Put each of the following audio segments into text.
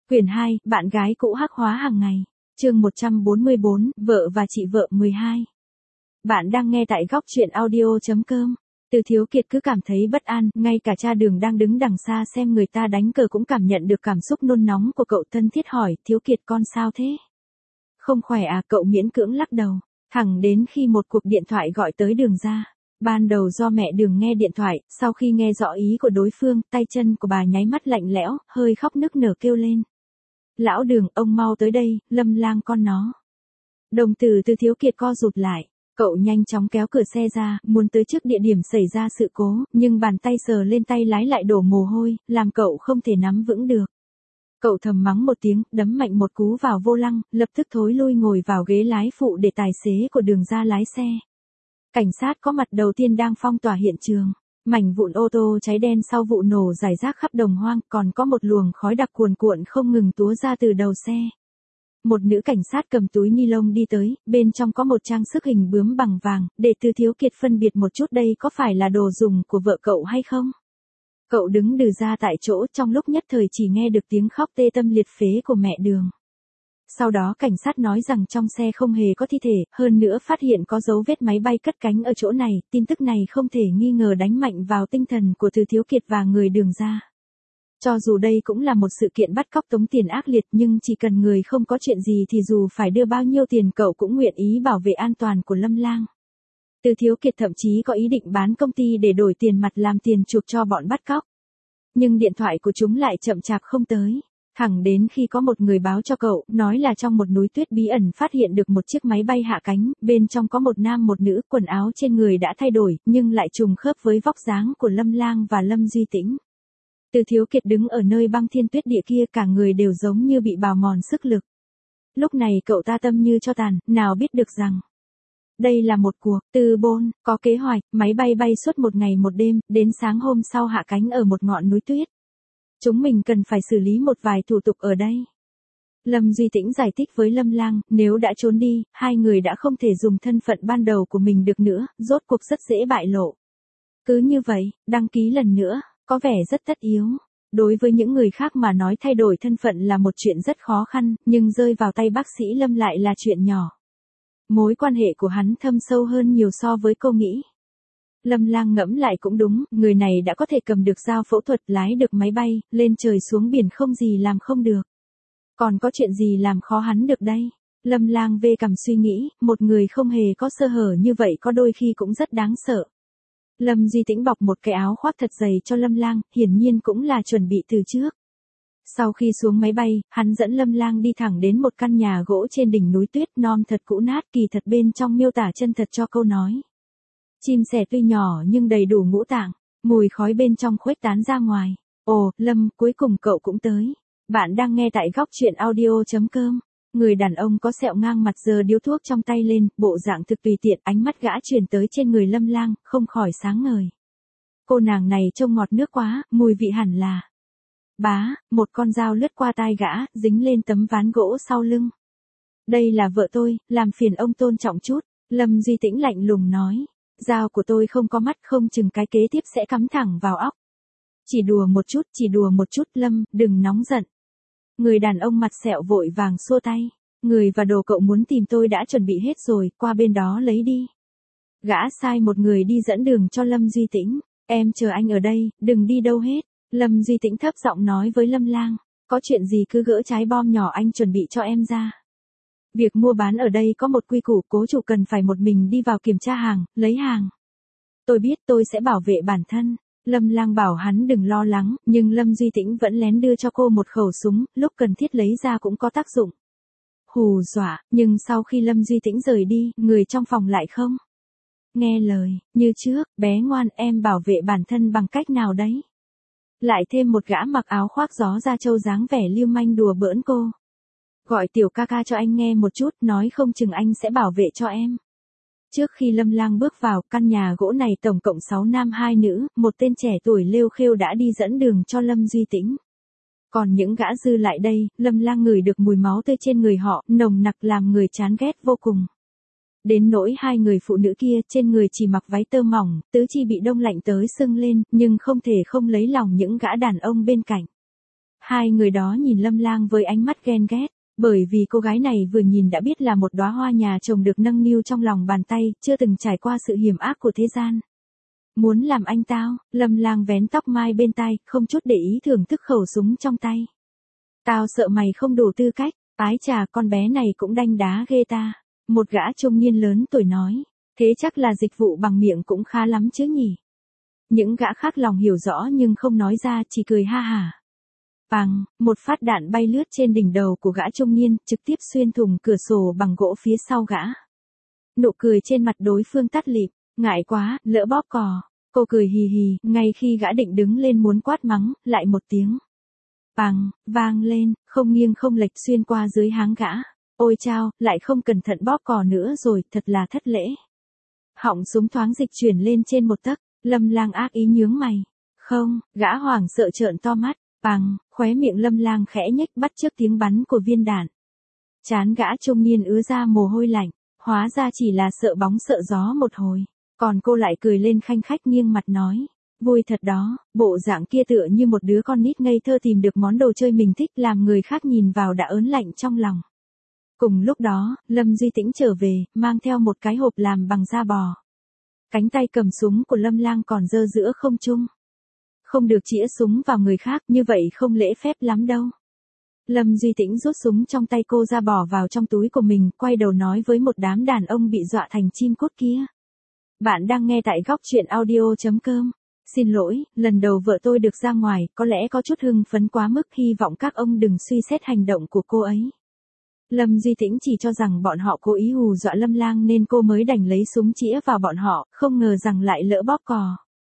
Quyển 2, bạn gái cũ hắc hóa hàng ngày. Chương 144, vợ và chị vợ 12. Bạn đang nghe tại góc truyện audio.com. Từ Thiếu Kiệt cứ cảm thấy bất an, ngay cả cha Đường đang đứng đằng xa xem người ta đánh cờ cũng cảm nhận được cảm xúc nôn nóng của cậu, thân thiết hỏi, Thiếu Kiệt con sao thế? Không khỏe à? Cậu miễn cưỡng lắc đầu, thẳng đến khi một cuộc điện thoại gọi tới Đường ra. Ban đầu do mẹ Đường nghe điện thoại, sau khi nghe rõ ý của đối phương, tay chân của bà nháy mắt lạnh lẽo, hơi khóc nức nở kêu lên. Lão Đường, ông mau tới đây, Lâm Lang con nó. Đồng tử Từ Thiếu Kiệt co rụt lại, cậu nhanh chóng kéo cửa xe ra, muốn tới trước địa điểm xảy ra sự cố, nhưng bàn tay sờ lên tay lái lại đổ mồ hôi, làm cậu không thể nắm vững được. Cậu thầm mắng một tiếng, đấm mạnh một cú vào vô lăng, lập tức thối lui ngồi vào ghế lái phụ để tài xế của Đường ra lái xe. Cảnh sát có mặt đầu tiên đang phong tỏa hiện trường. Mảnh vụn ô tô cháy đen sau vụ nổ rải rác khắp đồng hoang, còn có một luồng khói đặc cuồn cuộn không ngừng túa ra từ đầu xe. Một nữ cảnh sát cầm túi ni lông đi tới, bên trong có một trang sức hình bướm bằng vàng, để Từ Thiếu Kiệt phân biệt một chút đây có phải là đồ dùng của vợ cậu hay không. Cậu đứng đừ ra tại chỗ, trong lúc nhất thời chỉ nghe được tiếng khóc tê tâm liệt phế của mẹ Đường. Sau đó cảnh sát nói rằng trong xe không hề có thi thể, hơn nữa phát hiện có dấu vết máy bay cất cánh ở chỗ này, tin tức này không thể nghi ngờ đánh mạnh vào tinh thần của Từ Thiếu Kiệt và người Đường ra. Cho dù đây cũng là một sự kiện bắt cóc tống tiền ác liệt, nhưng chỉ cần người không có chuyện gì thì dù phải đưa bao nhiêu tiền cậu cũng nguyện ý bảo vệ an toàn của Lâm Lang. Từ Thiếu Kiệt thậm chí có ý định bán công ty để đổi tiền mặt làm tiền chuộc cho bọn bắt cóc. Nhưng điện thoại của chúng lại chậm chạp không tới. Thẳng đến khi có một người báo cho cậu, nói là trong một núi tuyết bí ẩn phát hiện được một chiếc máy bay hạ cánh, bên trong có một nam một nữ, quần áo trên người đã thay đổi, nhưng lại trùng khớp với vóc dáng của Lâm Lang và Lâm Duy Tĩnh. Từ Thiếu Kiệt đứng ở nơi băng thiên tuyết địa kia, cả người đều giống như bị bào mòn sức lực. Lúc này cậu ta tâm như cho tàn, nào biết được rằng đây là một cuộc tư bôn, có kế hoạch, máy bay bay suốt một ngày một đêm, đến sáng hôm sau hạ cánh ở một ngọn núi tuyết. Chúng mình cần phải xử lý một vài thủ tục ở đây. Lâm Duy Tĩnh giải thích với Lâm Lang, nếu đã trốn đi, hai người đã không thể dùng thân phận ban đầu của mình được nữa, rốt cuộc rất dễ bại lộ. Cứ như vậy, đăng ký lần nữa, có vẻ rất tất yếu. Đối với những người khác mà nói thay đổi thân phận là một chuyện rất khó khăn, nhưng rơi vào tay bác sĩ Lâm lại là chuyện nhỏ. Mối quan hệ của hắn thâm sâu hơn nhiều so với cô nghĩ. Lâm Lang ngẫm lại cũng đúng, người này đã có thể cầm được dao phẫu thuật, lái được máy bay, lên trời xuống biển không gì làm không được. Còn có chuyện gì làm khó hắn được đây? Lâm Lang vê cằm suy nghĩ, một người không hề có sơ hở như vậy có đôi khi cũng rất đáng sợ. Lâm Duy Tĩnh bọc một cái áo khoác thật dày cho Lâm Lang, hiển nhiên cũng là chuẩn bị từ trước. Sau khi xuống máy bay, hắn dẫn Lâm Lang đi thẳng đến một căn nhà gỗ trên đỉnh núi tuyết non thật cũ nát, kỳ thật bên trong miêu tả chân thật cho câu nói. Chim sẻ tuy nhỏ nhưng đầy đủ ngũ tạng, mùi khói bên trong khuếch tán ra ngoài. Ồ, Lâm, cuối cùng cậu cũng tới. Bạn đang nghe tại góc truyện audio.com. Người đàn ông có sẹo ngang mặt giơ điếu thuốc trong tay lên, bộ dạng thực tùy tiện, ánh mắt gã chuyển tới trên người Lâm Lang, không khỏi sáng ngời. Cô nàng này trông ngọt nước quá, mùi vị hẳn là. Bá, một con dao lướt qua tai gã, dính lên tấm ván gỗ sau lưng. Đây là vợ tôi, làm phiền ông tôn trọng chút, Lâm Duy Tĩnh lạnh lùng nói. Dao của tôi không có mắt, không chừng cái kế tiếp sẽ cắm thẳng vào óc. Chỉ đùa một chút, Lâm, đừng nóng giận. Người đàn ông mặt sẹo vội vàng xua tay. Người và đồ cậu muốn tìm tôi đã chuẩn bị hết rồi, qua bên đó lấy đi. Gã sai một người đi dẫn đường cho Lâm Duy Tĩnh. Em chờ anh ở đây, đừng đi đâu hết. Lâm Duy Tĩnh thấp giọng nói với Lâm Lang. Có chuyện gì cứ gỡ trái bom nhỏ anh chuẩn bị cho em ra. Việc mua bán ở đây có một quy củ, cố chủ cần phải một mình đi vào kiểm tra hàng, lấy hàng. Tôi biết, tôi sẽ bảo vệ bản thân. Lâm Lang bảo hắn đừng lo lắng, nhưng Lâm Duy Tĩnh vẫn lén đưa cho cô một khẩu súng, lúc cần thiết lấy ra cũng có tác dụng. Hù dọa, nhưng sau khi Lâm Duy Tĩnh rời đi, người trong phòng lại không nghe lời, như trước, bé ngoan, em bảo vệ bản thân bằng cách nào đấy? Lại thêm một gã mặc áo khoác gió da trâu dáng vẻ lưu manh đùa bỡn cô. Gọi tiểu ca ca cho anh nghe một chút, nói không chừng anh sẽ bảo vệ cho em. Trước khi Lâm Lang bước vào, căn nhà gỗ này tổng cộng 6 nam 2 nữ, một tên trẻ tuổi lêu khêu đã đi dẫn đường cho Lâm Duy Tĩnh. Còn những gã dư lại đây, Lâm Lang ngửi được mùi máu tươi trên người họ, nồng nặc làm người chán ghét vô cùng. Đến nỗi hai người phụ nữ kia, trên người chỉ mặc váy tơ mỏng, tứ chi bị đông lạnh tới sưng lên, nhưng không thể không lấy lòng những gã đàn ông bên cạnh. Hai người đó nhìn Lâm Lang với ánh mắt ghen ghét, bởi vì cô gái này vừa nhìn đã biết là một đóa hoa nhà chồng được nâng niu trong lòng bàn tay, chưa từng trải qua sự hiểm ác của thế gian. Muốn làm anh tao, Lâm Lang vén tóc mai bên tai, không chút để ý thưởng thức khẩu súng trong tay. Tao sợ mày không đủ tư cách, ái chà con bé này cũng đanh đá ghê ta. Một gã trung niên lớn tuổi nói, thế chắc là dịch vụ bằng miệng cũng khá lắm chứ nhỉ. Những gã khác lòng hiểu rõ nhưng không nói ra, chỉ cười ha hả. Bang, một phát đạn bay lướt trên đỉnh đầu của gã trung niên, trực tiếp xuyên thủng cửa sổ bằng gỗ phía sau gã. Nụ cười trên mặt đối phương tắt lịm, ngại quá, lỡ bóp cò. Cô cười hì hì, ngay khi gã định đứng lên muốn quát mắng, lại một tiếng. Bang, vang lên, không nghiêng không lệch xuyên qua dưới háng gã. Ôi chao, lại không cẩn thận bóp cò nữa rồi, thật là thất lễ. Họng súng thoáng dịch chuyển lên trên một tấc, Lâm Lang ác ý nhướng mày. Không, gã hoảng sợ trợn to mắt. Bang, khóe miệng Lâm Lang khẽ nhếch bắt chước tiếng bắn của viên đạn. Trán gã trung niên ứa ra mồ hôi lạnh, hóa ra chỉ là sợ bóng sợ gió một hồi. Còn cô lại cười lên khanh khách nghiêng mặt nói. Vui thật đó, bộ dạng kia tựa như một đứa con nít ngây thơ tìm được món đồ chơi mình thích làm người khác nhìn vào đã ớn lạnh trong lòng. Cùng lúc đó, Lâm Duy Tĩnh trở về, mang theo một cái hộp làm bằng da bò. Cánh tay cầm súng của Lâm Lang còn giơ giữa không trung. Không được chĩa súng vào người khác, như vậy không lễ phép lắm đâu. Lâm Duy Tĩnh rút súng trong tay cô ra bỏ vào trong túi của mình, quay đầu nói với một đám đàn ông bị dọa thành chim cút kia. Bạn đang nghe tại góc truyện audio.com. Xin lỗi, lần đầu vợ tôi được ra ngoài, có lẽ có chút hưng phấn quá mức, hy vọng các ông đừng suy xét hành động của cô ấy. Lâm Duy Tĩnh chỉ cho rằng bọn họ cố ý hù dọa Lâm Lang nên cô mới đành lấy súng chĩa vào bọn họ, không ngờ rằng lại lỡ bóp cò.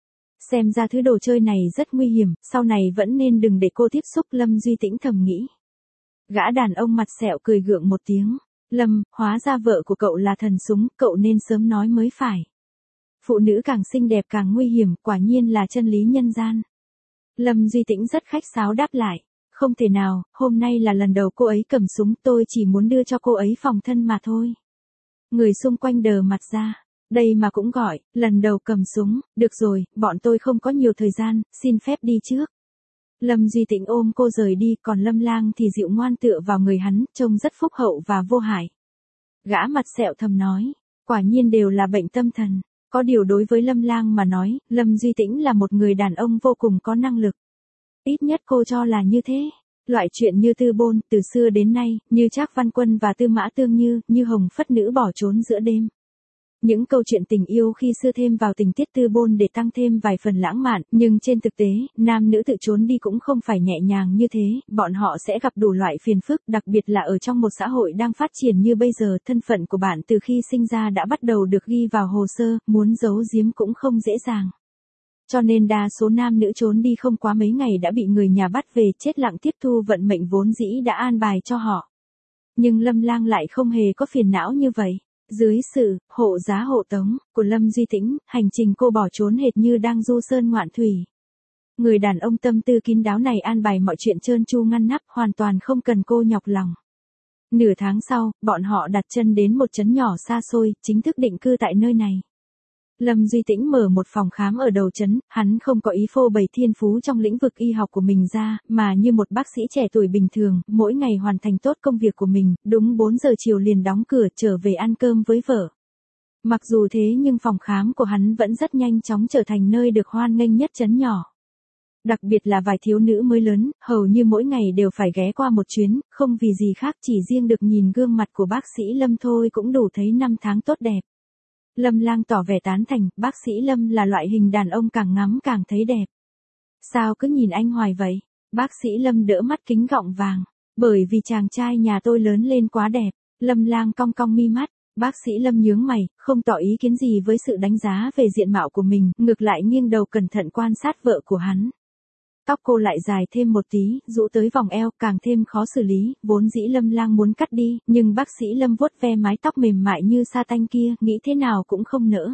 Xem ra thứ đồ chơi này rất nguy hiểm, sau này vẫn nên đừng để cô tiếp xúc, Lâm Duy Tĩnh thầm nghĩ. Gã đàn ông mặt sẹo cười gượng một tiếng. Lâm, hóa ra vợ của cậu là thần súng, cậu nên sớm nói mới phải. Phụ nữ càng xinh đẹp càng nguy hiểm, quả nhiên là chân lý nhân gian. Lâm Duy Tĩnh rất khách sáo đáp lại. Không thể nào, hôm nay là lần đầu cô ấy cầm súng, tôi chỉ muốn đưa cho cô ấy phòng thân mà thôi. Người xung quanh đờ mặt ra. Đây mà cũng gọi, lần đầu cầm súng, được rồi, bọn tôi không có nhiều thời gian, xin phép đi trước. Lâm Duy Tĩnh ôm cô rời đi, còn Lâm Lang thì dịu ngoan tựa vào người hắn, trông rất phúc hậu và vô hại. Gã mặt sẹo thầm nói, quả nhiên đều là bệnh tâm thần. Có điều đối với Lâm Lang mà nói, Lâm Duy Tĩnh là một người đàn ông vô cùng có năng lực. Ít nhất cô cho là như thế. Loại chuyện như Tư Bôn, từ xưa đến nay, như Trác Văn Quân và Tư Mã Tương như Hồng Phất Nữ bỏ trốn giữa đêm. Những câu chuyện tình yêu khi xưa thêm vào tình tiết Tư Bôn để tăng thêm vài phần lãng mạn, nhưng trên thực tế, nam nữ tự trốn đi cũng không phải nhẹ nhàng như thế, bọn họ sẽ gặp đủ loại phiền phức, đặc biệt là ở trong một xã hội đang phát triển như bây giờ, thân phận của bạn từ khi sinh ra đã bắt đầu được ghi vào hồ sơ, muốn giấu giếm cũng không dễ dàng. Cho nên đa số nam nữ trốn đi không quá mấy ngày đã bị người nhà bắt về, chết lặng tiếp thu vận mệnh vốn dĩ đã an bài cho họ. Nhưng Lâm Lang lại không hề có phiền não như vậy. Dưới sự hộ giá hộ tống của Lâm Duy Tĩnh, hành trình cô bỏ trốn hệt như đang du sơn ngoạn thủy. Người đàn ông tâm tư kín đáo này an bài mọi chuyện trơn tru ngăn nắp, hoàn toàn không cần cô nhọc lòng. Nửa tháng sau, bọn họ đặt chân đến một trấn nhỏ xa xôi, chính thức định cư tại nơi này. Lâm Duy Tĩnh mở một phòng khám ở đầu trấn, hắn không có ý phô bày thiên phú trong lĩnh vực y học của mình ra, mà như một bác sĩ trẻ tuổi bình thường, mỗi ngày hoàn thành tốt công việc của mình, đúng 4 giờ chiều liền đóng cửa trở về ăn cơm với vợ. Mặc dù thế nhưng phòng khám của hắn vẫn rất nhanh chóng trở thành nơi được hoan nghênh nhất trấn nhỏ. Đặc biệt là vài thiếu nữ mới lớn, hầu như mỗi ngày đều phải ghé qua một chuyến, không vì gì khác chỉ riêng được nhìn gương mặt của bác sĩ Lâm thôi cũng đủ thấy năm tháng tốt đẹp. Lâm Lang tỏ vẻ tán thành, bác sĩ Lâm là loại hình đàn ông càng ngắm càng thấy đẹp. Sao cứ nhìn anh hoài vậy? Bác sĩ Lâm đỡ mắt kính gọng vàng. Bởi vì chàng trai nhà tôi lớn lên quá đẹp. Lâm Lang cong cong mi mắt. Bác sĩ Lâm nhướng mày, không tỏ ý kiến gì với sự đánh giá về diện mạo của mình, ngược lại nghiêng đầu cẩn thận quan sát vợ của hắn. Tóc cô lại dài thêm một tí, rũ tới vòng eo, càng thêm khó xử lý, vốn dĩ Lâm Lang muốn cắt đi, nhưng bác sĩ Lâm vuốt ve mái tóc mềm mại như sa tanh kia, nghĩ thế nào cũng không nỡ.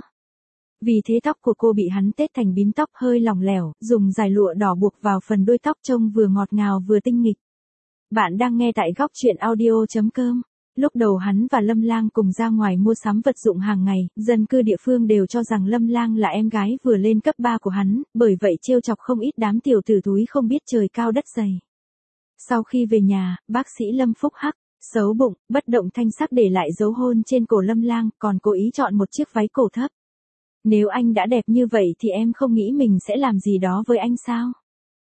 Vì thế tóc của cô bị hắn tết thành bím tóc hơi lỏng lẻo, dùng dải lụa đỏ buộc vào phần đuôi tóc trông vừa ngọt ngào vừa tinh nghịch. Bạn đang nghe tại góc truyện audio.com. Lúc đầu hắn và Lâm Lang cùng ra ngoài mua sắm vật dụng hàng ngày, dân cư địa phương đều cho rằng Lâm Lang là em gái vừa lên cấp 3 của hắn, bởi vậy trêu chọc không ít đám tiểu tử túi không biết trời cao đất dày. Sau khi về nhà, bác sĩ Lâm phúc hắc, xấu bụng, bất động thanh sắc để lại dấu hôn trên cổ Lâm Lang, còn cố ý chọn một chiếc váy cổ thấp. Nếu anh đã đẹp như vậy thì em không nghĩ mình sẽ làm gì đó với anh sao?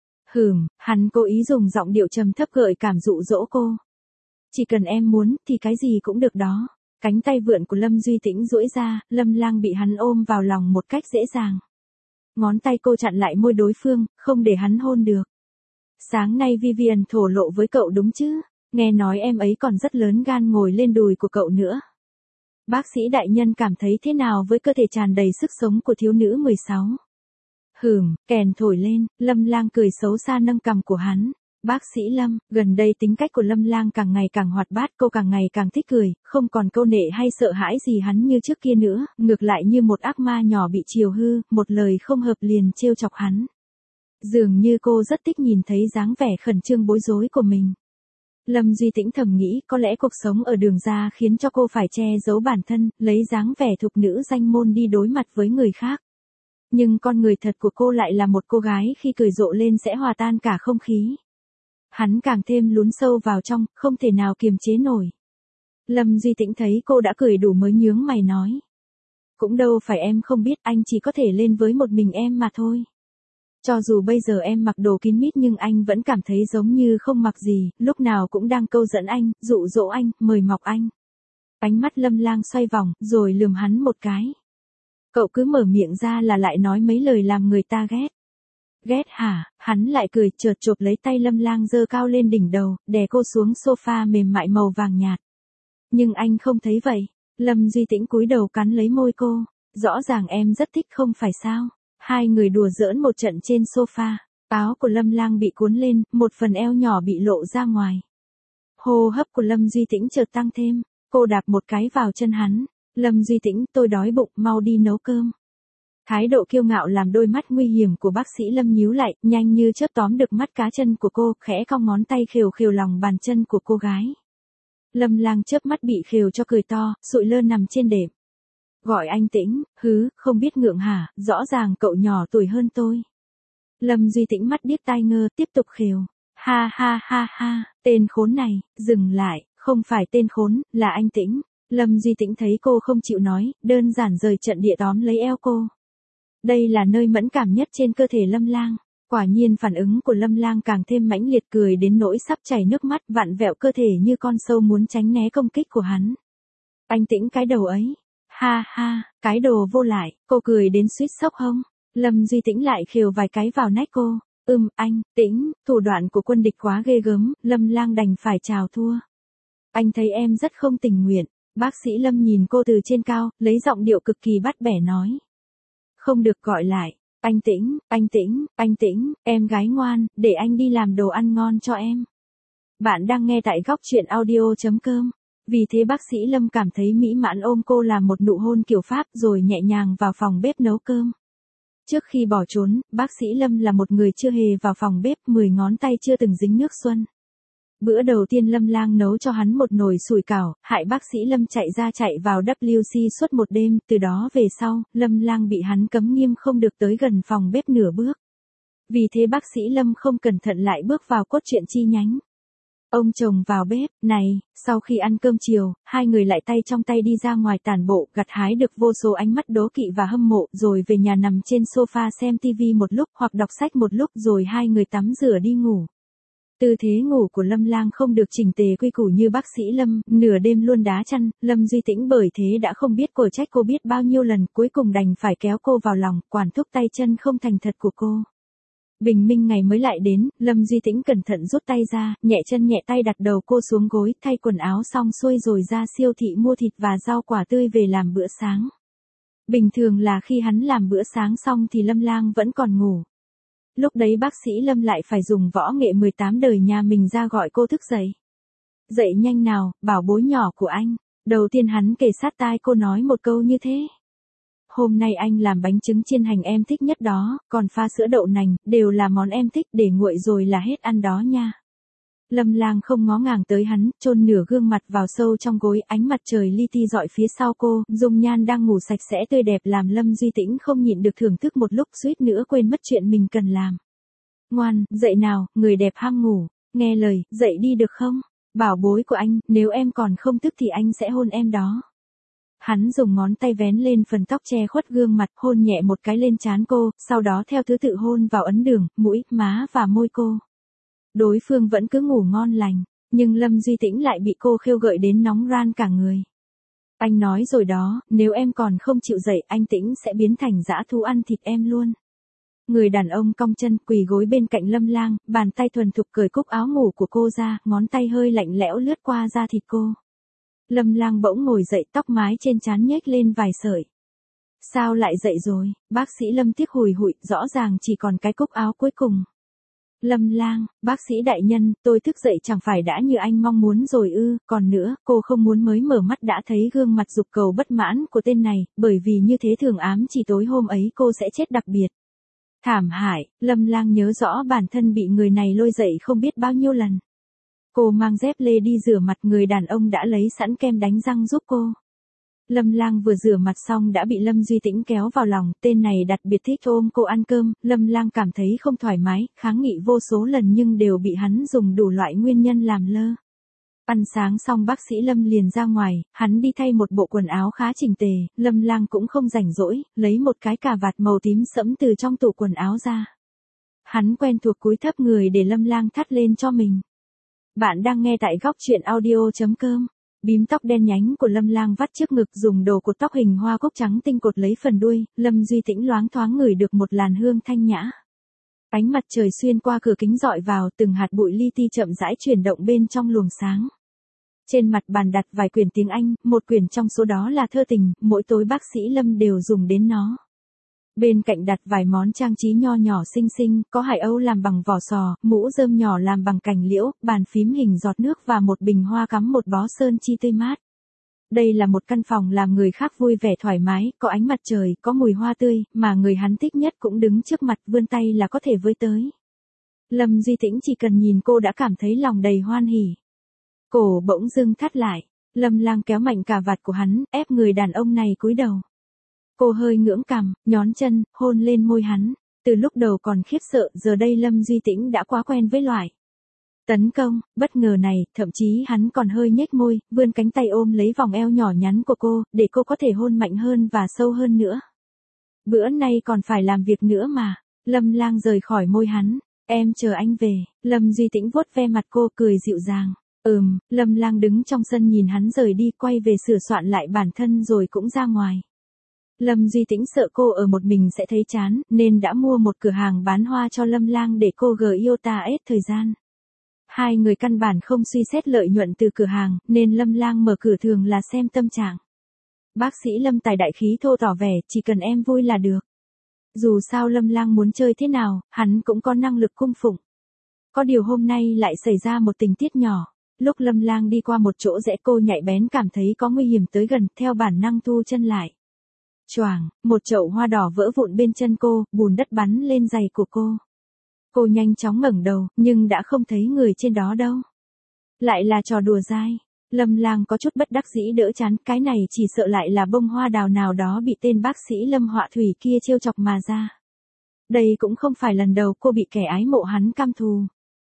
Hắn cố ý dùng giọng điệu trầm thấp gợi cảm dụ dỗ cô. Chỉ cần em muốn thì cái gì cũng được đó. Cánh tay vượn của Lâm Duy Tĩnh duỗi ra, Lâm Lang bị hắn ôm vào lòng một cách dễ dàng. Ngón tay cô chặn lại môi đối phương, không để hắn hôn được. Sáng nay Vivian thổ lộ với cậu đúng chứ? Nghe nói em ấy còn rất lớn gan ngồi lên đùi của cậu nữa. Bác sĩ đại nhân cảm thấy thế nào với cơ thể tràn đầy sức sống của thiếu nữ 16? Kèn thổi lên, Lâm Lang cười xấu xa nâng cằm của hắn. Bác sĩ Lâm, gần đây tính cách của Lâm Lang càng ngày càng hoạt bát, cô càng ngày càng thích cười, không còn câu nệ hay sợ hãi gì hắn như trước kia nữa, ngược lại như một ác ma nhỏ bị chiều hư, một lời không hợp liền trêu chọc hắn. Dường như cô rất thích nhìn thấy dáng vẻ khẩn trương bối rối của mình. Lâm Duy Tĩnh thầm nghĩ có lẽ cuộc sống ở Đường Gia khiến cho cô phải che giấu bản thân, lấy dáng vẻ thục nữ danh môn đi đối mặt với người khác. Nhưng con người thật của cô lại là một cô gái khi cười rộ lên sẽ hòa tan cả không khí. Hắn càng thêm lún sâu vào trong, không thể nào kiềm chế nổi. Lâm Duy Tĩnh thấy cô đã cười đủ mới nhướng mày nói. Cũng đâu phải em không biết, anh chỉ có thể lên với một mình em mà thôi. Cho dù bây giờ em mặc đồ kín mít nhưng anh vẫn cảm thấy giống như không mặc gì, lúc nào cũng đang câu dẫn anh, dụ dỗ anh, mời mọc anh. Ánh mắt Lâm Lang xoay vòng, rồi lườm hắn một cái. Cậu cứ mở miệng ra là lại nói mấy lời làm người ta ghét. Ghét hả? Hắn lại cười, chợt chộp lấy tay Lâm Lang giơ cao lên đỉnh đầu, đè cô xuống sofa mềm mại màu vàng nhạt. Nhưng anh không thấy vậy. Lâm Duy Tĩnh cúi đầu cắn lấy môi cô. Rõ ràng em rất thích không phải sao? Hai người đùa giỡn một trận trên sofa. Áo của Lâm Lang bị cuốn lên, một phần eo nhỏ bị lộ ra ngoài. Hô hấp của Lâm Duy Tĩnh chợt tăng thêm. Cô đạp một cái vào chân hắn. Lâm Duy Tĩnh, tôi đói bụng, mau đi nấu cơm. Thái độ kiêu ngạo làm đôi mắt nguy hiểm của bác sĩ Lâm nhíu lại, nhanh như chớp tóm được mắt cá chân của cô, khẽ cong ngón tay khều khều lòng bàn chân của cô gái. Lâm Lang chớp mắt bị khều cho cười to, sụi lơ nằm trên đệm. Gọi anh Tĩnh, không biết ngượng hả, rõ ràng cậu nhỏ tuổi hơn tôi. Lâm Duy Tĩnh mắt điếc tai ngơ, tiếp tục khều. Ha ha ha ha, tên khốn này, dừng lại, không phải tên khốn, là anh Tĩnh. Lâm Duy Tĩnh thấy cô không chịu nói, đơn giản rời trận địa tóm lấy eo cô. Đây là nơi mẫn cảm nhất trên cơ thể Lâm Lang. Quả nhiên phản ứng của Lâm Lang càng thêm mãnh liệt, cười đến nỗi sắp chảy nước mắt, vặn vẹo cơ thể như con sâu muốn tránh né công kích của hắn. Anh Tĩnh cái đầu ấy. Ha ha, cái đồ vô lại, cô cười đến suýt sốc hông. Lâm Duy Tĩnh lại khều vài cái vào nách cô. Anh, Tĩnh, thủ đoạn của quân địch quá ghê gớm, Lâm Lang đành phải chào thua. Anh thấy em rất không tình nguyện. Bác sĩ Lâm nhìn cô từ trên cao, lấy giọng điệu cực kỳ bắt bẻ nói. Không được gọi lại. Anh Tĩnh, em gái ngoan, để anh đi làm đồ ăn ngon cho em. Bạn đang nghe tại góc truyện audio.com. Vì thế bác sĩ Lâm cảm thấy mỹ mãn ôm cô làm một nụ hôn kiểu Pháp rồi nhẹ nhàng vào phòng bếp nấu cơm. Trước khi bỏ trốn, bác sĩ Lâm là một người chưa hề vào phòng bếp, 10 ngón tay chưa từng dính nước xuân. Bữa đầu tiên Lâm Lang nấu cho hắn một nồi sủi cảo, hại bác sĩ Lâm chạy ra chạy vào WC suốt một đêm, từ đó về sau, Lâm Lang bị hắn cấm nghiêm không được tới gần phòng bếp nửa bước. Vì thế bác sĩ Lâm không cẩn thận lại bước vào cốt truyện chi nhánh. Ông chồng vào bếp, sau khi ăn cơm chiều, hai người lại tay trong tay đi ra ngoài tản bộ, gặt hái được vô số ánh mắt đố kỵ và hâm mộ, rồi về nhà nằm trên sofa xem TV một lúc hoặc đọc sách một lúc rồi hai người tắm rửa đi ngủ. Tư thế ngủ của Lâm Lang không được chỉnh tề quy củ như bác sĩ Lâm, nửa đêm luôn đá chăn, Lâm Duy Tĩnh bởi thế đã không biết quở trách cô biết bao nhiêu lần, cuối cùng đành phải kéo cô vào lòng, quản thúc tay chân không thành thật của cô. Bình minh ngày mới lại đến, Lâm Duy Tĩnh cẩn thận rút tay ra, nhẹ chân nhẹ tay đặt đầu cô xuống gối, thay quần áo xong xuôi rồi ra siêu thị mua thịt và rau quả tươi về làm bữa sáng. Bình thường là khi hắn làm bữa sáng xong thì Lâm Lang vẫn còn ngủ. Lúc đấy bác sĩ Lâm lại phải dùng võ nghệ 18 đời nhà mình ra gọi cô thức dậy. Dậy nhanh nào, bảo bối nhỏ của anh. Đầu tiên hắn kề sát tai cô nói một câu như thế. Hôm nay anh làm bánh trứng chiên hành em thích nhất đó, còn pha sữa đậu nành, đều là món em thích, để nguội rồi là hết ăn đó nha. Lâm Lang không ngó ngàng tới hắn, chôn nửa gương mặt vào sâu trong gối, ánh mặt trời li ti rọi phía sau cô, dung nhan đang ngủ sạch sẽ tươi đẹp làm Lâm Duy Tĩnh không nhịn được thưởng thức một lúc, suýt nữa quên mất chuyện mình cần làm. Ngoan, dậy nào, người đẹp hăng ngủ. Nghe lời, dậy đi được không? Bảo bối của anh, nếu em còn không tức thì anh sẽ hôn em đó. Hắn dùng ngón tay vén lên phần tóc che khuất gương mặt, hôn nhẹ một cái lên trán cô, sau đó theo thứ tự hôn vào ấn đường, mũi, má và môi cô. Đối phương vẫn cứ ngủ ngon lành, nhưng Lâm Duy Tĩnh lại bị cô khêu gợi đến nóng ran cả người. Anh nói rồi đó, nếu em còn không chịu dậy, anh Tĩnh sẽ biến thành dã thú ăn thịt em luôn. Người đàn ông cong chân quỳ gối bên cạnh Lâm Lang, bàn tay thuần thục cởi cúc áo ngủ của cô ra, ngón tay hơi lạnh lẽo lướt qua da thịt cô. Lâm Lang bỗng ngồi dậy, tóc mái trên trán nhếch lên vài sợi. Sao lại dậy rồi? Bác sĩ Lâm tiếc hùi hụi, rõ ràng chỉ còn cái cúc áo cuối cùng. Lâm Lang, bác sĩ đại nhân, tôi thức dậy chẳng phải đã như anh mong muốn rồi ư, còn nữa, cô không muốn mới mở mắt đã thấy gương mặt dục cầu bất mãn của tên này, bởi vì như thế thường ám chỉ tối hôm ấy cô sẽ chết đặc biệt. Thảm hại, Lâm Lang nhớ rõ bản thân bị người này lôi dậy không biết bao nhiêu lần. Cô mang dép lê đi rửa mặt, người đàn ông đã lấy sẵn kem đánh răng giúp cô. Lâm Lang vừa rửa mặt xong đã bị Lâm Duy Tĩnh kéo vào lòng, tên này đặc biệt thích ôm cô ăn cơm, Lâm Lang cảm thấy không thoải mái, kháng nghị vô số lần nhưng đều bị hắn dùng đủ loại nguyên nhân làm lơ. Ăn sáng xong bác sĩ Lâm liền ra ngoài, hắn đi thay một bộ quần áo khá chỉnh tề, Lâm Lang cũng không rảnh rỗi, lấy một cái cà vạt màu tím sẫm từ trong tủ quần áo ra. Hắn quen thuộc cúi thấp người để Lâm Lang thắt lên cho mình. Bạn đang nghe tại góc truyện audio.com. Bím tóc đen nhánh của Lâm Lang vắt trước ngực, dùng đồ cột tóc hình hoa cúc trắng tinh cột lấy phần đuôi, Lâm Duy Tĩnh loáng thoáng ngửi được một làn hương thanh nhã. Ánh mặt trời xuyên qua cửa kính rọi vào, từng hạt bụi li ti chậm rãi chuyển động bên trong luồng sáng. Trên mặt bàn đặt vài quyển tiếng Anh, một quyển trong số đó là thơ tình, mỗi tối bác sĩ Lâm đều dùng đến nó. Bên cạnh đặt vài món trang trí nho nhỏ xinh xinh, có hải âu làm bằng vỏ sò, mũ rơm nhỏ làm bằng cành liễu, bàn phím hình giọt nước và một bình hoa cắm một bó sơn chi tươi mát. Đây là một căn phòng làm người khác vui vẻ thoải mái, có ánh mặt trời, có mùi hoa tươi, mà người hắn thích nhất cũng đứng trước mặt, vươn tay là có thể với tới. Lâm Duy Tĩnh chỉ cần nhìn cô đã cảm thấy lòng đầy hoan hỉ. Cổ bỗng dưng thắt lại, Lâm Lang kéo mạnh cà vạt của hắn, ép người đàn ông này cúi đầu. Cô hơi ngưỡng cằm, nhón chân, hôn lên môi hắn. Từ lúc đầu còn khiếp sợ, giờ đây Lâm Duy Tĩnh đã quá quen với loại tấn công bất ngờ này, thậm chí hắn còn hơi nhếch môi, vươn cánh tay ôm lấy vòng eo nhỏ nhắn của cô, để cô có thể hôn mạnh hơn và sâu hơn nữa. Bữa nay còn phải làm việc nữa mà. Lâm Lang rời khỏi môi hắn. Em chờ anh về. Lâm Duy Tĩnh vuốt ve mặt cô, cười dịu dàng. Lâm Lang đứng trong sân nhìn hắn rời đi, quay về sửa soạn lại bản thân rồi cũng ra ngoài. Lâm Duy Tĩnh sợ cô ở một mình sẽ thấy chán, nên đã mua một cửa hàng bán hoa cho Lâm Lang để cô iota hết thời gian. Hai người căn bản không suy xét lợi nhuận từ cửa hàng, nên Lâm Lang mở cửa thường là xem tâm trạng. Bác sĩ Lâm tài đại khí thô tỏ vẻ, chỉ cần em vui là được. Dù sao Lâm Lang muốn chơi thế nào, hắn cũng có năng lực cung phụng. Có điều hôm nay lại xảy ra một tình tiết nhỏ. Lúc Lâm Lang đi qua một chỗ rẽ, cô nhạy bén cảm thấy có nguy hiểm tới gần, theo bản năng thu chân lại. Choàng, một chậu hoa đỏ vỡ vụn bên chân cô, bùn đất bắn lên giày của cô. Cô nhanh chóng ngẩng đầu, nhưng đã không thấy người trên đó đâu. Lại là trò đùa dai. Lâm Lang có chút bất đắc dĩ đỡ chán, cái này chỉ sợ lại là bông hoa đào nào đó bị tên bác sĩ Lâm họa thủy kia trêu chọc mà ra. Đây cũng không phải lần đầu cô bị kẻ ái mộ hắn căm thù.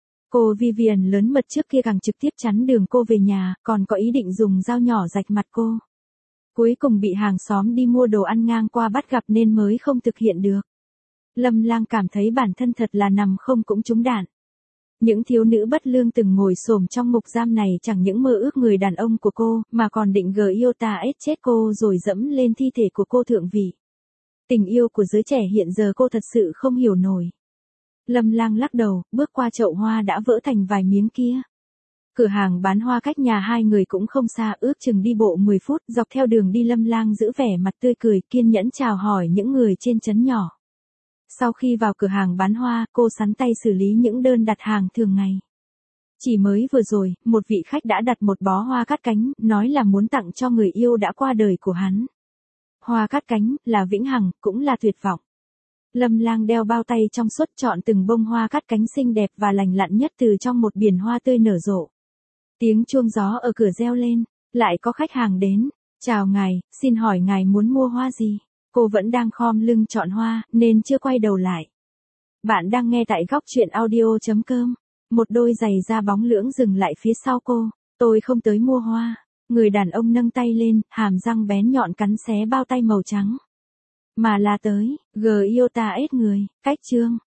Cô Vivian lớn mật trước kia càng trực tiếp chắn đường cô về nhà, còn có ý định dùng dao nhỏ rạch mặt cô. Cuối cùng bị hàng xóm đi mua đồ ăn ngang qua bắt gặp nên mới không thực hiện được. Lâm Lang cảm thấy bản thân thật là nằm không cũng trúng đạn. Những thiếu nữ bất lương từng ngồi xổm trong ngục giam này chẳng những mơ ước người đàn ông của cô, mà còn định iota chết cô rồi dẫm lên thi thể của cô thượng vị. Tình yêu của giới trẻ hiện giờ cô thật sự không hiểu nổi. Lâm Lang lắc đầu, bước qua chậu hoa đã vỡ thành vài miếng kia. Cửa hàng bán hoa cách nhà hai người cũng không xa, ước chừng đi bộ 10 phút, dọc theo đường đi Lâm Lang giữ vẻ mặt tươi cười, kiên nhẫn chào hỏi những người trên trấn nhỏ. Sau khi vào cửa hàng bán hoa, cô sắn tay xử lý những đơn đặt hàng thường ngày. Chỉ mới vừa rồi, một vị khách đã đặt một bó hoa cát cánh, nói là muốn tặng cho người yêu đã qua đời của hắn. Hoa cát cánh, là vĩnh hằng, cũng là tuyệt vọng. Lâm Lang đeo bao tay trong suốt, chọn từng bông hoa cát cánh xinh đẹp và lành lặn nhất từ trong một biển hoa tươi nở rộ. Tiếng chuông gió ở cửa reo lên, lại có khách hàng đến. Chào ngài, xin hỏi ngài muốn mua hoa gì? Cô vẫn đang khom lưng chọn hoa, nên chưa quay đầu lại. Bạn đang nghe tại góc truyện audio.com. Một đôi giày da bóng lưỡng dừng lại phía sau cô. Tôi không tới mua hoa. Người đàn ông nâng tay lên, hàm răng bén nhọn cắn xé bao tay màu trắng. Mà là tới, Giota S người, cách chương.